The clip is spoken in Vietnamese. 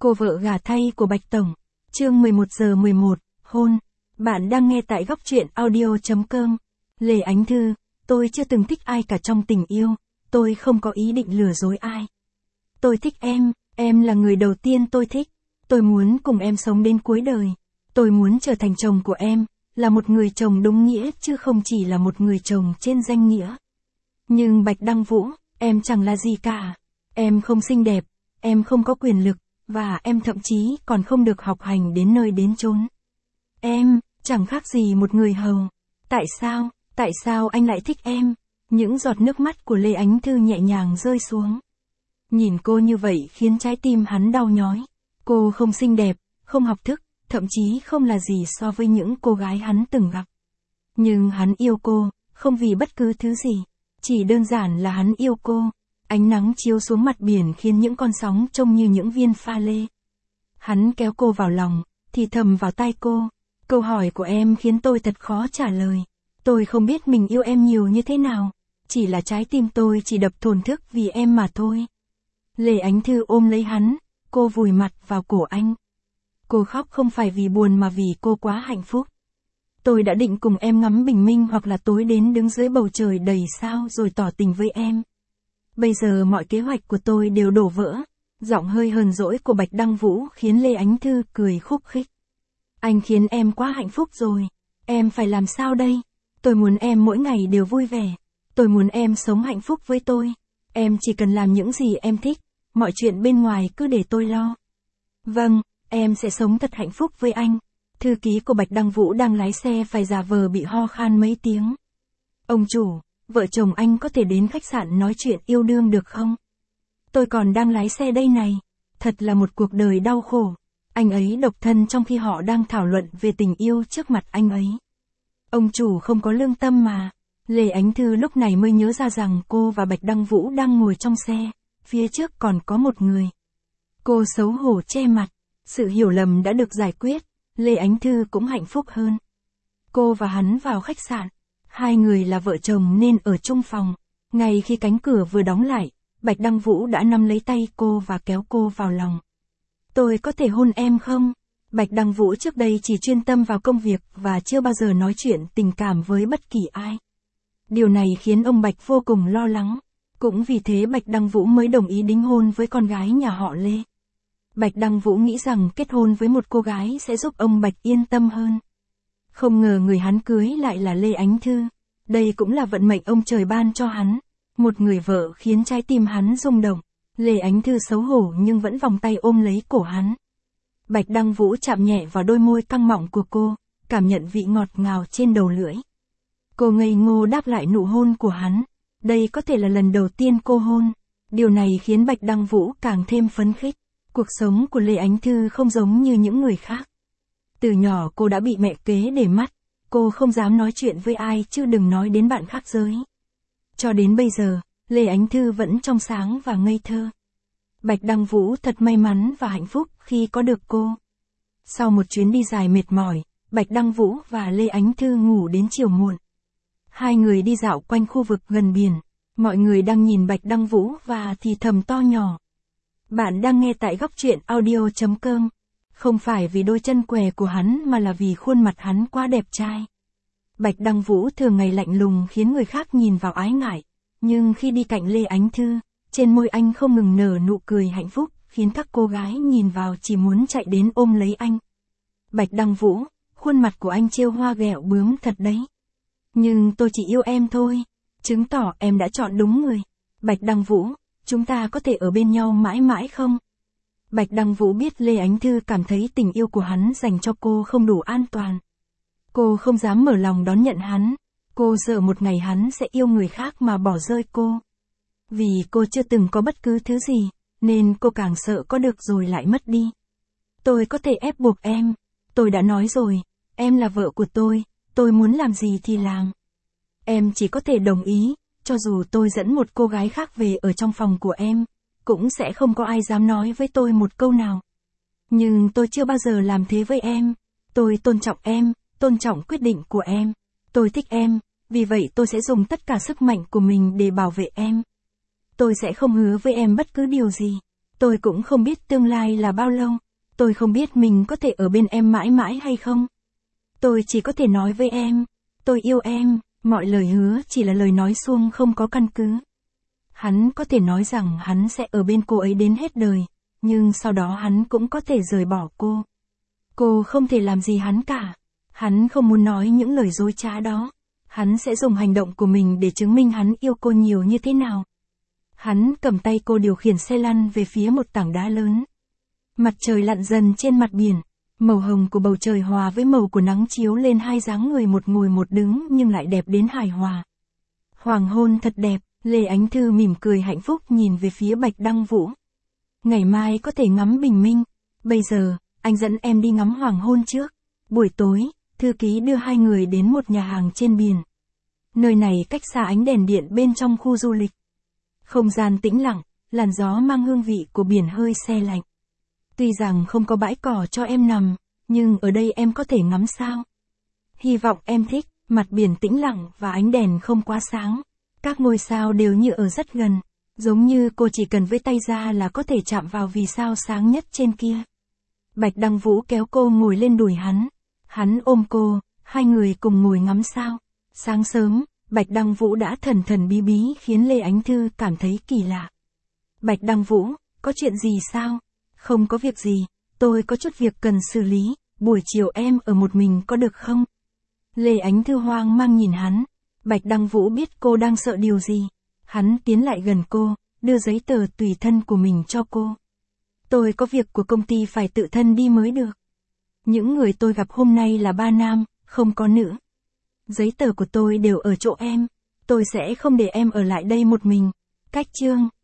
Cô vợ gả thay của Bạch Tổng. Chương 11:11, hôn. Bạn đang nghe tại góc truyện audio.com. Lê Ánh Thư, tôi chưa từng thích ai cả trong tình yêu, tôi không có ý định lừa dối ai. Tôi thích em là người đầu tiên tôi thích. Tôi muốn cùng em sống đến cuối đời. Tôi muốn trở thành chồng của em, là một người chồng đúng nghĩa chứ không chỉ là một người chồng trên danh nghĩa. Nhưng Bạch Đăng Vũ, em chẳng là gì cả. Em không xinh đẹp, em không có quyền lực, và em thậm chí còn không được học hành đến nơi đến chốn. Em, chẳng khác gì một người hầu. Tại sao anh lại thích em? Những giọt nước mắt của Lê Ánh Thư nhẹ nhàng rơi xuống. Nhìn cô như vậy khiến trái tim hắn đau nhói. Cô không xinh đẹp, không học thức, thậm chí không là gì so với những cô gái hắn từng gặp. Nhưng hắn yêu cô, không vì bất cứ thứ gì. Chỉ đơn giản là hắn yêu cô. Ánh nắng chiếu xuống mặt biển khiến những con sóng trông như những viên pha lê. Hắn kéo cô vào lòng, thì thầm vào tai cô. Câu hỏi của em khiến tôi thật khó trả lời. Tôi không biết mình yêu em nhiều như thế nào. Chỉ là trái tim tôi chỉ đập thổn thức vì em mà thôi. Lê Ánh Thư ôm lấy hắn, cô vùi mặt vào cổ anh. Cô khóc không phải vì buồn mà vì cô quá hạnh phúc. Tôi đã định cùng em ngắm bình minh hoặc là tối đến đứng dưới bầu trời đầy sao rồi tỏ tình với em. Bây giờ mọi kế hoạch của tôi đều đổ vỡ. Giọng hơi hờn dỗi của Bạch Đăng Vũ khiến Lê Ánh Thư cười khúc khích. Anh khiến em quá hạnh phúc rồi. Em phải làm sao đây? Tôi muốn em mỗi ngày đều vui vẻ. Tôi muốn em sống hạnh phúc với tôi. Em chỉ cần làm những gì em thích. Mọi chuyện bên ngoài cứ để tôi lo. Vâng, em sẽ sống thật hạnh phúc với anh. Thư ký của Bạch Đăng Vũ đang lái xe phải giả vờ bị ho khan mấy tiếng. Ông chủ, vợ chồng anh có thể đến khách sạn nói chuyện yêu đương được không? Tôi còn đang lái xe đây này. Thật là một cuộc đời đau khổ. Anh ấy độc thân trong khi họ đang thảo luận về tình yêu trước mặt anh ấy. Ông chủ không có lương tâm mà. Lê Ánh Thư lúc này mới nhớ ra rằng cô và Bạch Đăng Vũ đang ngồi trong xe. Phía trước còn có một người. Cô xấu hổ che mặt. Sự hiểu lầm đã được giải quyết. Lê Ánh Thư cũng hạnh phúc hơn. Cô và hắn vào khách sạn. Hai người là vợ chồng nên ở chung phòng. Ngay khi cánh cửa vừa đóng lại, Bạch Đăng Vũ đã nắm lấy tay cô và kéo cô vào lòng. Tôi có thể hôn em không? Bạch Đăng Vũ trước đây chỉ chuyên tâm vào công việc và chưa bao giờ nói chuyện tình cảm với bất kỳ ai. Điều này khiến ông Bạch vô cùng lo lắng. Cũng vì thế Bạch Đăng Vũ mới đồng ý đính hôn với con gái nhà họ Lê. Bạch Đăng Vũ nghĩ rằng kết hôn với một cô gái sẽ giúp ông Bạch yên tâm hơn. Không ngờ người hắn cưới lại là Lê Ánh Thư. Đây cũng là vận mệnh ông trời ban cho hắn. Một người vợ khiến trái tim hắn rung động. Lê Ánh Thư xấu hổ nhưng vẫn vòng tay ôm lấy cổ hắn. Bạch Đăng Vũ chạm nhẹ vào đôi môi căng mọng của cô, cảm nhận vị ngọt ngào trên đầu lưỡi. Cô ngây ngô đáp lại nụ hôn của hắn. Đây có thể là lần đầu tiên cô hôn. Điều này khiến Bạch Đăng Vũ càng thêm phấn khích. Cuộc sống của Lê Ánh Thư không giống như những người khác. Từ nhỏ cô đã bị mẹ kế để mắt. Cô không dám nói chuyện với ai chứ đừng nói đến bạn khác giới. Cho đến bây giờ, Lê Ánh Thư vẫn trong sáng và ngây thơ. Bạch Đăng Vũ thật may mắn và hạnh phúc khi có được cô. Sau một chuyến đi dài mệt mỏi, Bạch Đăng Vũ và Lê Ánh Thư ngủ đến chiều muộn. Hai người đi dạo quanh khu vực gần biển. Mọi người đang nhìn Bạch Đăng Vũ và thì thầm to nhỏ. Bạn đang nghe tại góc truyện audio.com. Không phải vì đôi chân què của hắn mà là vì khuôn mặt hắn quá đẹp trai. Bạch Đăng Vũ thường ngày lạnh lùng khiến người khác nhìn vào ái ngại. Nhưng khi đi cạnh Lê Ánh Thư, trên môi anh không ngừng nở nụ cười hạnh phúc, khiến các cô gái nhìn vào chỉ muốn chạy đến ôm lấy anh. Bạch Đăng Vũ, khuôn mặt của anh trêu hoa ghẹo bướm thật đấy. Nhưng tôi chỉ yêu em thôi. Chứng tỏ em đã chọn đúng người. Bạch Đăng Vũ, chúng ta có thể ở bên nhau mãi mãi không? Bạch Đăng Vũ biết Lê Ánh Thư cảm thấy tình yêu của hắn dành cho cô không đủ an toàn. Cô không dám mở lòng đón nhận hắn. Cô sợ một ngày hắn sẽ yêu người khác mà bỏ rơi cô. Vì cô chưa từng có bất cứ thứ gì, nên cô càng sợ có được rồi lại mất đi. Tôi có thể ép buộc em. Tôi đã nói rồi, em là vợ của tôi muốn làm gì thì làm. Em chỉ có thể đồng ý, cho dù tôi dẫn một cô gái khác về ở trong phòng của em, cũng sẽ không có ai dám nói với tôi một câu nào. Nhưng tôi chưa bao giờ làm thế với em. Tôi tôn trọng em, tôn trọng quyết định của em. Tôi thích em, vì vậy tôi sẽ dùng tất cả sức mạnh của mình để bảo vệ em. Tôi sẽ không hứa với em bất cứ điều gì. Tôi cũng không biết tương lai là bao lâu. Tôi không biết mình có thể ở bên em mãi mãi hay không. Tôi chỉ có thể nói với em, tôi yêu em, mọi lời hứa chỉ là lời nói suông không có căn cứ. Hắn có thể nói rằng hắn sẽ ở bên cô ấy đến hết đời, nhưng sau đó hắn cũng có thể rời bỏ cô. Cô không thể làm gì hắn cả. Hắn không muốn nói những lời dối trá đó. Hắn sẽ dùng hành động của mình để chứng minh hắn yêu cô nhiều như thế nào. Hắn cầm tay cô điều khiển xe lăn về phía một tảng đá lớn. Mặt trời lặn dần trên mặt biển. Màu hồng của bầu trời hòa với màu của nắng chiếu lên hai dáng người một ngồi một đứng nhưng lại đẹp đến hài hòa. Hoàng hôn thật đẹp, Lê Ánh Thư mỉm cười hạnh phúc nhìn về phía Bạch Đăng Vũ. Ngày mai có thể ngắm bình minh. Bây giờ, anh dẫn em đi ngắm hoàng hôn trước. Buổi tối, thư ký đưa hai người đến một nhà hàng trên biển. Nơi này cách xa ánh đèn điện bên trong khu du lịch. Không gian tĩnh lặng, làn gió mang hương vị của biển hơi se lạnh. Tuy rằng không có bãi cỏ cho em nằm, nhưng ở đây em có thể ngắm sao. Hy vọng em thích, mặt biển tĩnh lặng và ánh đèn không quá sáng. Các ngôi sao đều như ở rất gần, giống như cô chỉ cần vươn tay ra là có thể chạm vào vì sao sáng nhất trên kia. Bạch Đăng Vũ kéo cô ngồi lên đùi hắn. Hắn ôm cô, hai người cùng ngồi ngắm sao. Sáng sớm, Bạch Đăng Vũ đã thần thần bí bí khiến Lê Ánh Thư cảm thấy kỳ lạ. Bạch Đăng Vũ, có chuyện gì sao? Không có việc gì, tôi có chút việc cần xử lý, buổi chiều em ở một mình có được không? Lê Ánh Thư hoang mang nhìn hắn. Bạch Đăng Vũ biết cô đang sợ điều gì. Hắn tiến lại gần cô, đưa giấy tờ tùy thân của mình cho cô. Tôi có việc của công ty phải tự thân đi mới được. Những người tôi gặp hôm nay là 3 nam, không có nữ. Giấy tờ của tôi đều ở chỗ em. Tôi sẽ không để em ở lại đây một mình. Cách chương